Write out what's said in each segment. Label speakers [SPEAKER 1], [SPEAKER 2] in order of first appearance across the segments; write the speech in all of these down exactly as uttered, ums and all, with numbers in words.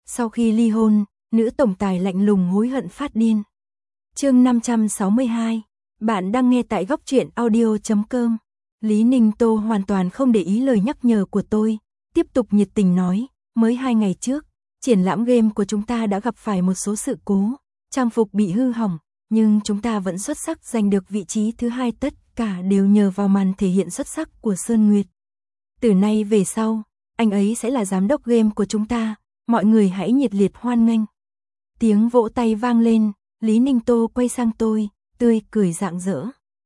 [SPEAKER 1] Sau khi ly hôn, nữ tổng tài lạnh lùng hối hận phát điên. Chương năm trăm sáu mươi hai. Bạn đang nghe tại góc truyện audio chấm com. Lý Ninh Tô hoàn toàn không để ý lời nhắc nhở của tôi, tiếp tục nhiệt tình nói, mới hai ngày trước, triển lãm game của chúng ta đã gặp phải một số sự cố, trang phục bị hư hỏng, nhưng chúng ta vẫn xuất sắc giành được vị trí thứ hai, tất cả đều nhờ vào màn thể hiện xuất sắc của Sơn Nguyệt. Từ nay về sau, anh ấy sẽ là giám đốc game của chúng ta, mọi người hãy nhiệt liệt hoan nghênh. Tiếng vỗ tay vang lên, Lý Ninh Tô quay sang tôi, tươi cười rạng rỡ.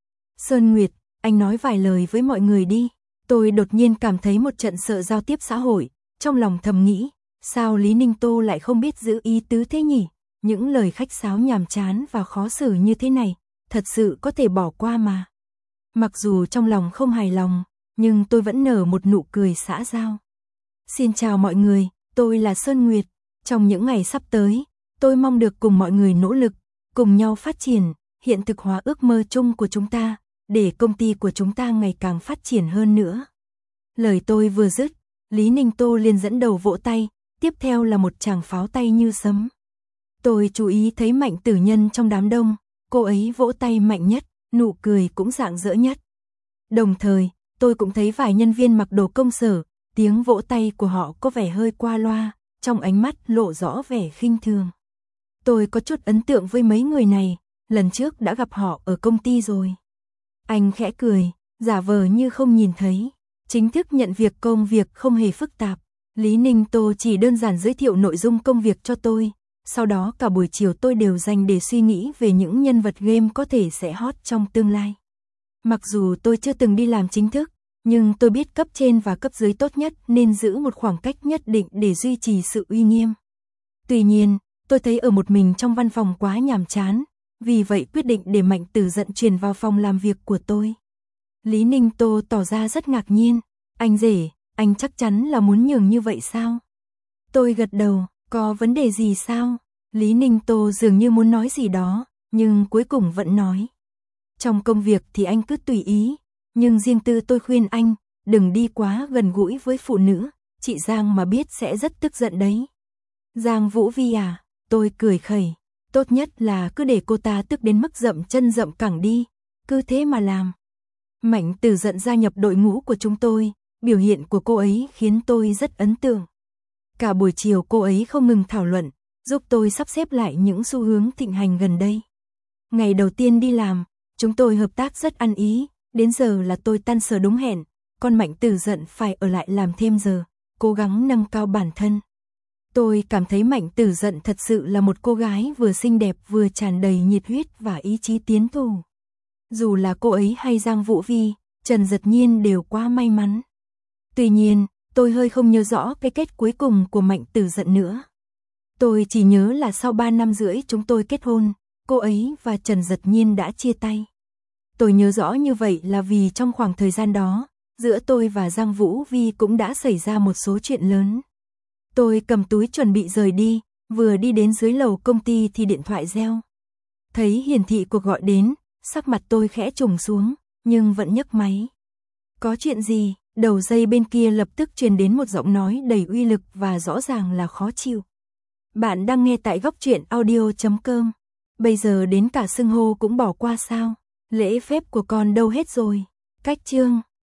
[SPEAKER 1] Sơn Nguyệt, anh nói vài lời với mọi người đi. Tôi đột nhiên cảm thấy một trận sợ giao tiếp xã hội, trong lòng thầm nghĩ, sao Lý Ninh Tô lại không biết giữ ý tứ thế nhỉ? Những lời khách sáo nhàm chán và khó xử như thế này, thật sự có thể bỏ qua mà. Mặc dù trong lòng không hài lòng, nhưng tôi vẫn nở một nụ cười xã giao. Xin chào mọi người, tôi là Sơn Nguyệt. Trong những ngày sắp tới, tôi mong được cùng mọi người nỗ lực, cùng nhau phát triển, hiện thực hóa ước mơ chung của chúng ta, để công ty của chúng ta ngày càng phát triển hơn nữa. Lời tôi vừa dứt, Lý Ninh Tô liền dẫn đầu vỗ tay, tiếp theo là một tràng pháo tay như sấm. Tôi chú ý thấy Mạnh Tử Nhân trong đám đông, cô ấy vỗ tay mạnh nhất, nụ cười cũng rạng rỡ nhất. Đồng thời, tôi cũng thấy vài nhân viên mặc đồ công sở, tiếng vỗ tay của họ có vẻ hơi qua loa, trong ánh mắt lộ rõ vẻ khinh thường. Tôi có chút ấn tượng với mấy người này, lần trước đã gặp họ ở công ty rồi. Anh khẽ cười, giả vờ như không nhìn thấy. Chính thức nhận việc, công việc không hề phức tạp. Lý Ninh Tô chỉ đơn giản giới thiệu nội dung công việc cho tôi. Sau đó cả buổi chiều tôi đều dành để suy nghĩ về những nhân vật game có thể sẽ hot trong tương lai. Mặc dù tôi chưa từng đi làm chính thức, nhưng tôi biết cấp trên và cấp dưới tốt nhất nên giữ một khoảng cách nhất định để duy trì sự uy nghiêm. Tuy nhiên, tôi thấy ở một mình trong văn phòng quá nhàm chán, vì vậy quyết định để Mạnh Tử Dận truyền vào phòng làm việc của tôi. Lý Ninh Tô tỏ ra rất ngạc nhiên, anh rể, anh chắc chắn là muốn nhường như vậy sao? Tôi gật đầu, có vấn đề gì sao? Lý Ninh Tô dường như muốn nói gì đó, nhưng cuối cùng vẫn nói. Trong công việc thì anh cứ tùy ý, nhưng riêng tư tôi khuyên anh, đừng đi quá gần gũi với phụ nữ, chị Giang mà biết sẽ rất tức giận đấy. Giang Vũ Vi à? Tôi cười khẩy, tốt nhất là cứ để cô ta tức đến mức dậm chân dậm cẳng đi, cứ thế mà làm. Mạnh Tử Dận gia nhập đội ngũ của chúng tôi, biểu hiện của cô ấy khiến tôi rất ấn tượng. Cả buổi chiều cô ấy không ngừng thảo luận, giúp tôi sắp xếp lại những xu hướng thịnh hành gần đây. Ngày đầu tiên đi làm, chúng tôi hợp tác rất ăn ý, đến giờ là tôi tan sở đúng hẹn, còn Mạnh Tử Dận phải ở lại làm thêm giờ, cố gắng nâng cao bản thân. Tôi cảm thấy Mạnh Tử Dận thật sự là một cô gái vừa xinh đẹp vừa tràn đầy nhiệt huyết và ý chí tiến thủ. Dù là cô ấy hay Giang Vũ Vi, Trần Dật Nhiên đều quá may mắn. Tuy nhiên, tôi hơi không nhớ rõ cái kết cuối cùng của Mạnh Tử Dận nữa. Tôi chỉ nhớ là sau ba năm rưỡi chúng tôi kết hôn, cô ấy và Trần Dật Nhiên đã chia tay. Tôi nhớ rõ như vậy là vì trong khoảng thời gian đó, giữa tôi và Giang Vũ Vi cũng đã xảy ra một số chuyện lớn. Tôi cầm túi chuẩn bị rời đi, vừa đi đến dưới lầu công ty thì điện thoại reo. Thấy hiển thị cuộc gọi đến, sắc mặt tôi khẽ trùng xuống, nhưng vẫn nhấc máy. Có chuyện gì? Đầu dây bên kia lập tức truyền đến một giọng nói đầy uy lực và rõ ràng là khó chịu. Bạn đang nghe tại góc truyện audio chấm com. Bây giờ đến cả xưng hô cũng bỏ qua sao? Lễ phép của con đâu hết rồi? Cách chương